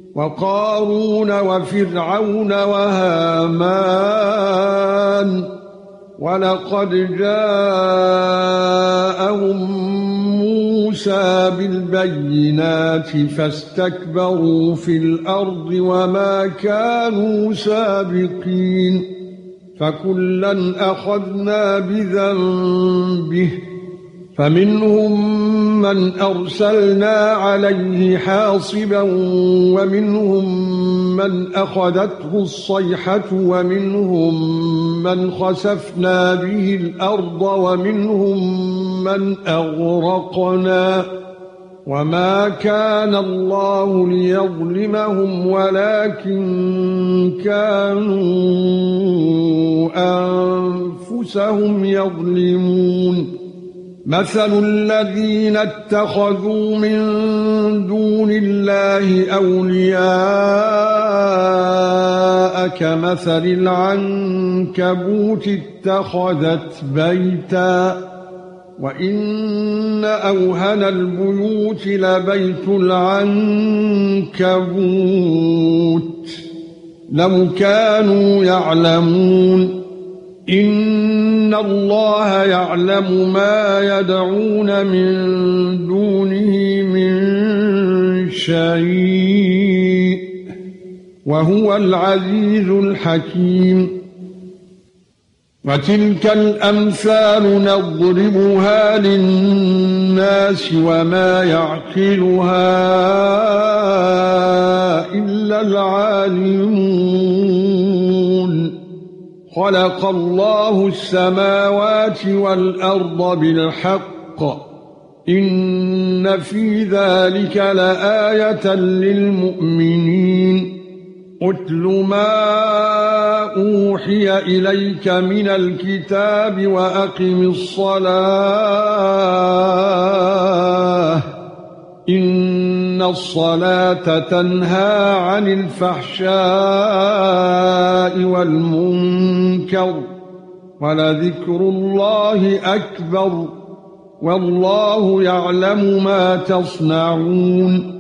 وقارون وفرعون وهامان ولقد جاءهم موسى بالبينات فاستكبروا في الأرض وما كانوا سابقين فكلا أخذنا بذنبه فمنهم من أرسلنا عليه حاصبا ومنهم من أخذته الصيحة ومنهم من خسفنا به الأرض ومنهم من أغرقنا وما كان الله ليظلمهم ولكن كانوا أنفسهم يظلمون مثل الذين اتخذوا من دون الله أولياء كمثل العنكبوت اتخذت بيتا وإن أوهن البيوت لبيت العنكبوت لو كانوا يعلمون إن الله يعلم ما يدعون من دونه من شيء وهو العزيز الحكيم وتلك الأمثال نضربها للناس وما يعقلها إلا العالمون خلق الله السماوات والأرض بالحق إن في ذلك لآية للمؤمنين اتل ما أوحي إليك من الكتاب وأقم الصلاة إن الصلاة تنهى عن الفحشاء والمنكر ولذكر الله أكبر والله يعلم ما تصنعون